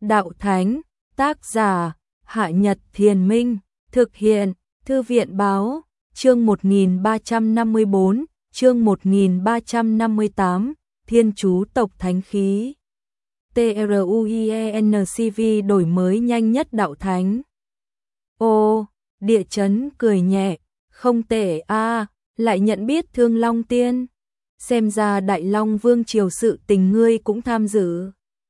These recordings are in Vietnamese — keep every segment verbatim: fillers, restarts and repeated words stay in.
Đạo Thánh, tác giả, Hạ Nhật Thiền Minh, thực hiện, Thư viện Báo, chương một nghìn ba trăm năm mươi bốn, chương một nghìn ba trăm năm mươi tám, Thiên Chú Tộc Thánh Khí. TRUIENCV đổi mới nhanh nhất Đạo Thánh. Ô, Địa Chấn cười nhẹ, không tệ a, lại nhận biết Thương Long Tiên. Xem ra Đại Long Vương triều sự tình ngươi cũng tham dự.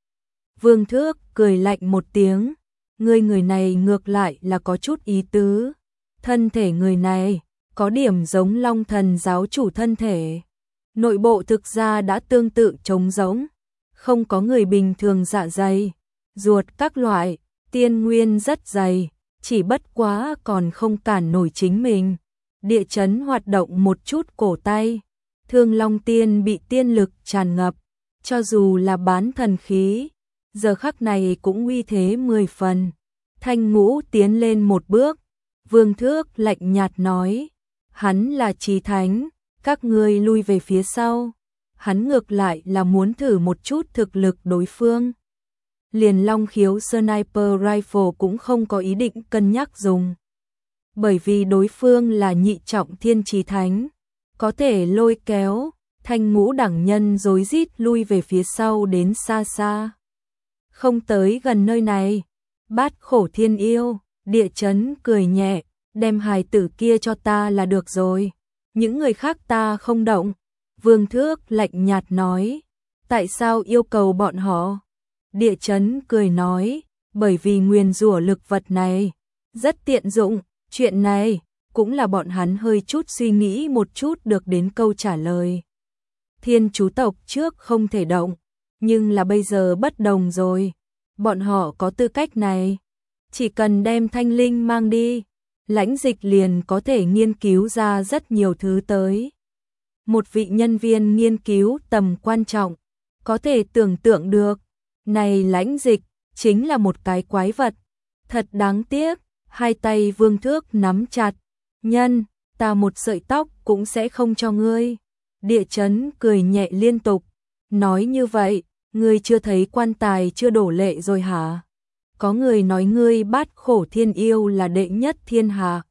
Vương Thước cười lạnh một tiếng, ngươi người này ngược lại là có chút ý tứ. Thân thể người này có điểm giống Long Thần giáo chủ thân thể. Nội bộ thực ra đã tương tự trống rỗng, không có người bình thường dạ dày, ruột các loại, tiên nguyên rất dày, chỉ bất quá còn không cản nổi chính mình. Địa chấn hoạt động một chút cổ tay, Thương Long Tiên bị tiên lực tràn ngập, cho dù là bán thần khí, giờ khắc này cũng uy thế mười phần. Thanh Ngũ tiến lên một bước, Vương Thước lạnh nhạt nói, hắn là chí thánh, các ngươi lui về phía sau. Hắn ngược lại là muốn thử một chút thực lực đối phương. Liền Long Khiếu Sniper Rifle cũng không có ý định cân nhắc dùng. Bởi vì đối phương là nhị trọng thiên chí thánh, có thể lôi kéo. Thanh Ngũ đẳng nhân rối rít lui về phía sau đến xa xa. Không tới gần nơi này. Bát Khổ Thiên Yêu, Địa Chấn cười nhẹ, đem hài tử kia cho ta là được rồi. Những người khác ta không động. Vương Thước lạnh nhạt nói, tại sao yêu cầu bọn họ? Địa Chấn cười nói, bởi vì nguyền rủa lực vật này rất tiện dụng, chuyện này cũng là bọn hắn hơi chút suy nghĩ một chút được đến câu trả lời. Thiên Chú tộc trước không thể động, nhưng là bây giờ bất đồng rồi. Bọn họ có tư cách này, chỉ cần đem thanh linh mang đi, lãnh dịch liền có thể nghiên cứu ra rất nhiều thứ tới. Một vị nhân viên nghiên cứu tầm quan trọng, có thể tưởng tượng được, này lãnh dịch chính là một cái quái vật. Thật đáng tiếc, hai tay Vương Thước nắm chặt, nhân, ta một sợi tóc cũng sẽ không cho ngươi. Địa Chấn cười nhẹ liên tục, nói như vậy, ngươi chưa thấy quan tài chưa đổ lệ rồi hả? Có người nói ngươi Bát Khổ Thiên Yêu là đệ nhất thiên hạ.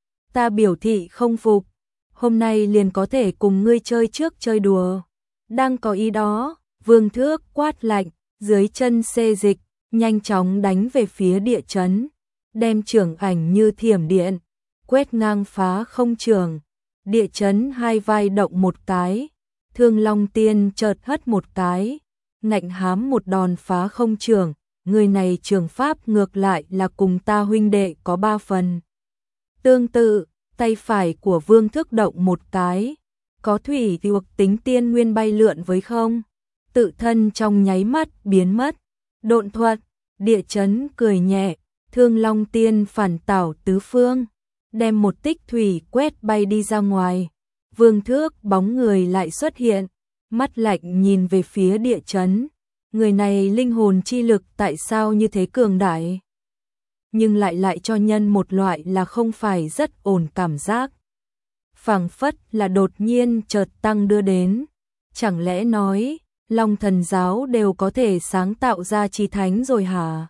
Ta biểu thị không phục, hôm nay liền có thể cùng ngươi chơi trước chơi đùa. Đang có ý đó, Vương Thước quát lạnh, dưới chân xê dịch, nhanh chóng đánh về phía Địa Chấn, đem trưởng ảnh như thiểm điện, quét ngang phá không trường. Địa Chấn hai vai động một cái, Thương Long Tiên chợt hất một cái, ngạnh hám một đòn phá không trường. Người này trường pháp ngược lại là cùng ta huynh đệ có ba phần. Tương tự, tay phải của Vương Thước động một cái, có thủy thuộc tính tiên nguyên bay lượn với không, tự thân trong nháy mắt biến mất. Độn thuật, Địa Chấn cười nhẹ, Thương Long Tiên phản tảo tứ phương, đem một tích thủy quét bay đi ra ngoài. Vương Thước bóng người lại xuất hiện, mắt lạnh nhìn về phía Địa Chấn. Người này linh hồn chi lực tại sao như thế cường đại? Nhưng lại lại cho nhân một loại là không phải rất ổn cảm giác. Phảng phất là đột nhiên chợt tăng đưa đến. Chẳng lẽ nói, Long Thần giáo đều có thể sáng tạo ra chí thánh rồi hả?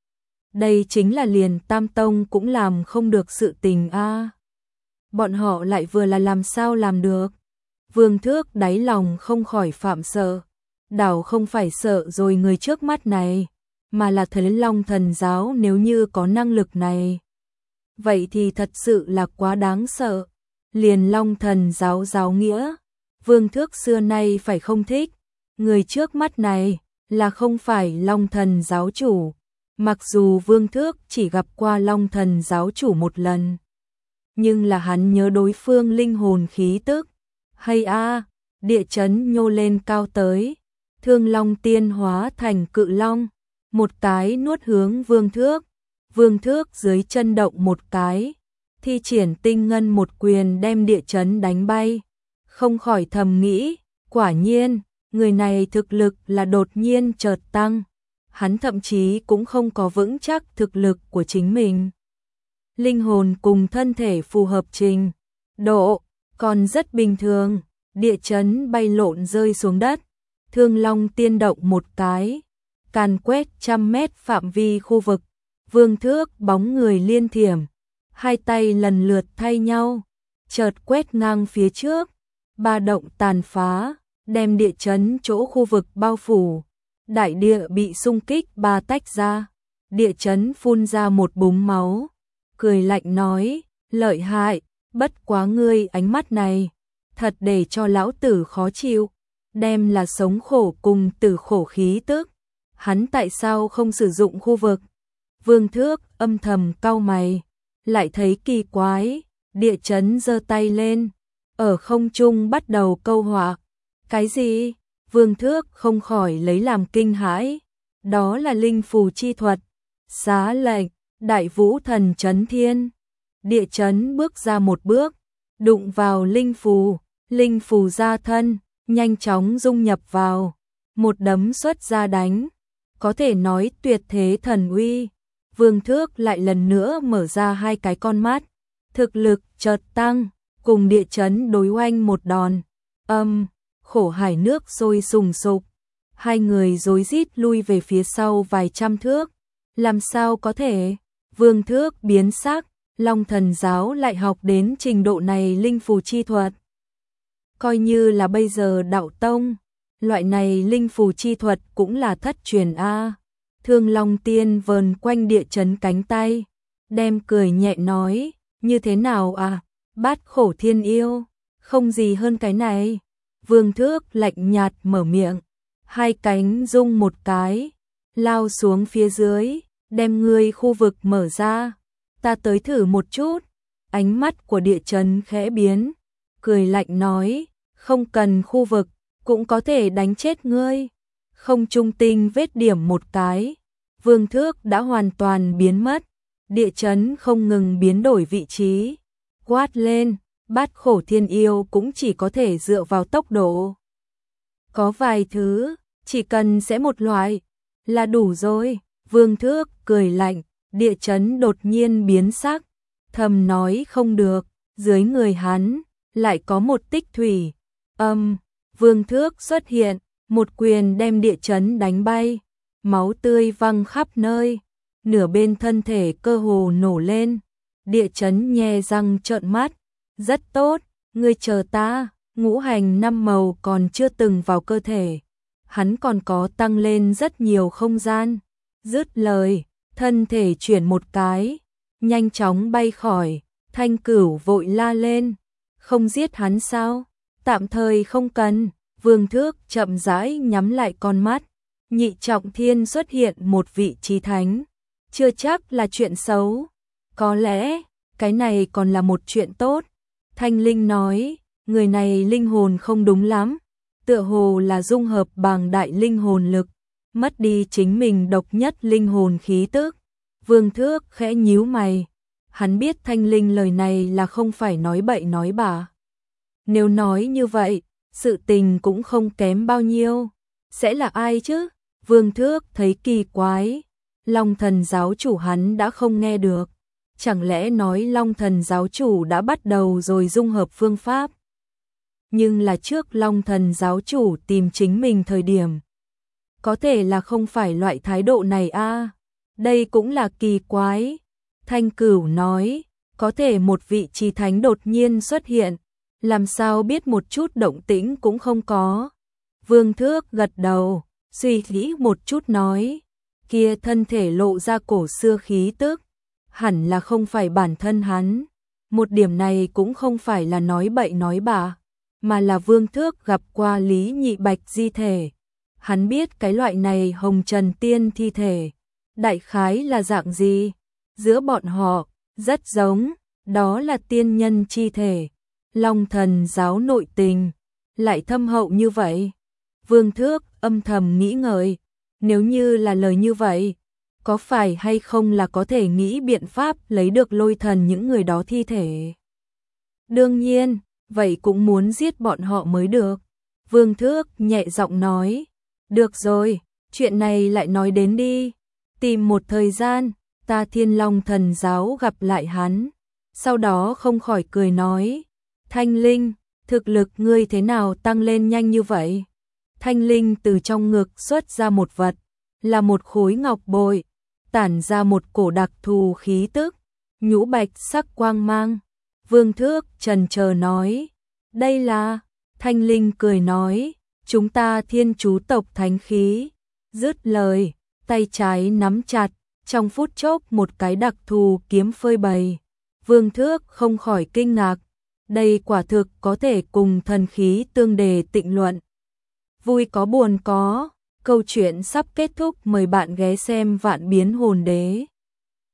Đây chính là liền Tam Tông cũng làm không được sự tình a. À. Bọn họ lại vừa là làm sao làm được? Vương Thước đáy lòng không khỏi phạm sợ. Đảo không phải sợ rồi người trước mắt này, mà là thấy Long Thần giáo nếu như có năng lực này. Vậy thì thật sự là quá đáng sợ. Liền Long Thần giáo giáo nghĩa, Vương Thước xưa nay phải không thích. Người trước mắt này là không phải Long Thần giáo chủ. Mặc dù Vương Thước chỉ gặp qua Long Thần giáo chủ một lần, nhưng là hắn nhớ đối phương linh hồn khí tức. Hay a, Địa Chấn nhô lên cao tới. Thương Long Tiên hóa thành cự long, một cái nuốt hướng Vương Thước. Vương Thước dưới chân động một cái, thi triển tinh ngân một quyền đem Địa Chấn đánh bay. Không khỏi thầm nghĩ, quả nhiên, người này thực lực là đột nhiên chợt tăng. Hắn thậm chí cũng không có vững chắc thực lực của chính mình. Linh hồn cùng thân thể phù hợp trình độ, còn rất bình thường. Địa Chấn bay lộn rơi xuống đất. Thương Long Tiên động một cái, càn quét trăm mét phạm vi khu vực. Vương Thước bóng người liên thiểm, hai tay lần lượt thay nhau, chợt quét ngang phía trước, ba động tàn phá, đem địa chấn chỗ khu vực bao phủ. Đại địa bị xung kích ba tách ra, địa chấn phun ra một búng máu, cười lạnh nói, lợi hại, bất quá ngươi ánh mắt này, thật để cho lão tử khó chịu, đem là sống khổ cùng tử khổ khí tức. Hắn tại sao không sử dụng khu vực? Vương Thước âm thầm cau mày, lại thấy kỳ quái, địa chấn giơ tay lên, ở không trung bắt đầu câu họa. Cái gì? Vương Thước không khỏi lấy làm kinh hãi, đó là linh phù chi thuật. Xá lệnh, đại vũ thần chấn thiên. Địa chấn bước ra một bước, đụng vào linh phù, linh phù ra thân, nhanh chóng dung nhập vào, một đấm xuất ra đánh, có thể nói tuyệt thế thần uy. Vương Thước lại lần nữa mở ra hai cái con mắt, thực lực chợt tăng, cùng địa chấn đối oanh một đòn. Âm, khổ hải nước sôi sùng sục, hai người rối rít lui về phía sau vài trăm thước. Làm sao có thể? Vương Thước biến sắc, Long Thần giáo lại học đến trình độ này linh phù chi thuật. Coi như là bây giờ đạo tông, loại này linh phù chi thuật cũng là thất truyền a. Thương Long Tiên vờn quanh địa chấn cánh tay, đem cười nhẹ nói, như thế nào à? Bát khổ thiên yêu, không gì hơn cái này. Vương Thước lạnh nhạt mở miệng, hai cánh rung một cái, lao xuống phía dưới, đem ngươi khu vực mở ra. Ta tới thử một chút. Ánh mắt của địa chấn khẽ biến, cười lạnh nói, không cần khu vực, cũng có thể đánh chết ngươi. Không trung tinh vết điểm một cái, Vương Thước đã hoàn toàn biến mất. Địa chấn không ngừng biến đổi vị trí, quát lên, bát khổ thiên yêu cũng chỉ có thể dựa vào tốc độ. Có vài thứ, chỉ cần sẽ một loại, là đủ rồi. Vương Thước cười lạnh, địa chấn đột nhiên biến sắc, thầm nói không được, dưới người hắn, lại có một tích thủy. Âm, Vương Thước xuất hiện, một quyền đem địa chấn đánh bay, máu tươi văng khắp nơi, nửa bên thân thể cơ hồ nổ lên. Địa chấn nhe răng trợn mắt, rất tốt, ngươi chờ ta, ngũ hành năm màu còn chưa từng vào cơ thể, hắn còn có tăng lên rất nhiều không gian. Dứt lời, thân thể chuyển một cái, nhanh chóng bay khỏi. Thanh Cửu vội la lên, không giết hắn sao? Tạm thời không cần. Vương Thước chậm rãi nhắm lại con mắt. Nhị trọng thiên xuất hiện một vị chí thánh, chưa chắc là chuyện xấu, có lẽ cái này còn là một chuyện tốt. Thanh Linh nói, người này linh hồn không đúng lắm, tựa hồ là dung hợp bằng đại linh hồn lực, mất đi chính mình độc nhất linh hồn khí tức. Vương Thước khẽ nhíu mày, hắn biết Thanh Linh lời này là không phải nói bậy nói bạ. Nếu nói như vậy, sự tình cũng không kém bao nhiêu. Sẽ là ai chứ? Vương Thước thấy kỳ quái, Long Thần giáo chủ hắn đã không nghe được. Chẳng lẽ nói Long Thần giáo chủ đã bắt đầu rồi dung hợp phương pháp? Nhưng là trước Long Thần giáo chủ tìm chính mình thời điểm, có thể là không phải loại thái độ này a. À, đây cũng là kỳ quái. Thanh Cửu nói, có thể một vị chí thánh đột nhiên xuất hiện, làm sao biết một chút động tĩnh cũng không có. Vương Thước gật đầu, suy nghĩ một chút nói, kia thân thể lộ ra cổ xưa khí tức, hẳn là không phải bản thân hắn. Một điểm này cũng không phải là nói bậy nói bạ, mà là Vương Thước gặp qua Lý Nhị Bạch di thể. Hắn biết cái loại này hồng trần tiên thi thể, đại khái là dạng gì. Giữa bọn họ, rất giống, đó là tiên nhân chi thể. Long Thần giáo nội tình, lại thâm hậu như vậy. Vương Thước âm thầm nghĩ ngợi, nếu như là lời như vậy, có phải hay không là có thể nghĩ biện pháp lấy được Lôi Thần những người đó thi thể? Đương nhiên, vậy cũng muốn giết bọn họ mới được. Vương Thước nhẹ giọng nói, được rồi, chuyện này lại nói đến đi. Tìm một thời gian, ta Thiên Long Thần giáo gặp lại hắn. Sau đó không khỏi cười nói, Thanh Linh, thực lực ngươi thế nào tăng lên nhanh như vậy? Thanh Linh từ trong ngực xuất ra một vật, là một khối ngọc bội, tản ra một cổ đặc thù khí tức, nhũ bạch sắc quang mang. Vương Thước chần chờ nói, đây là, Thanh Linh cười nói, chúng ta thiên chú tộc thánh khí. Dứt lời, tay trái nắm chặt, trong phút chốc một cái đặc thù kiếm phơi bày. Vương Thước không khỏi kinh ngạc, đây quả thực có thể cùng thần khí tương đề tịnh luận. Vui có buồn có, câu chuyện sắp kết thúc, mời bạn ghé xem Vạn Biến Hồn Đế.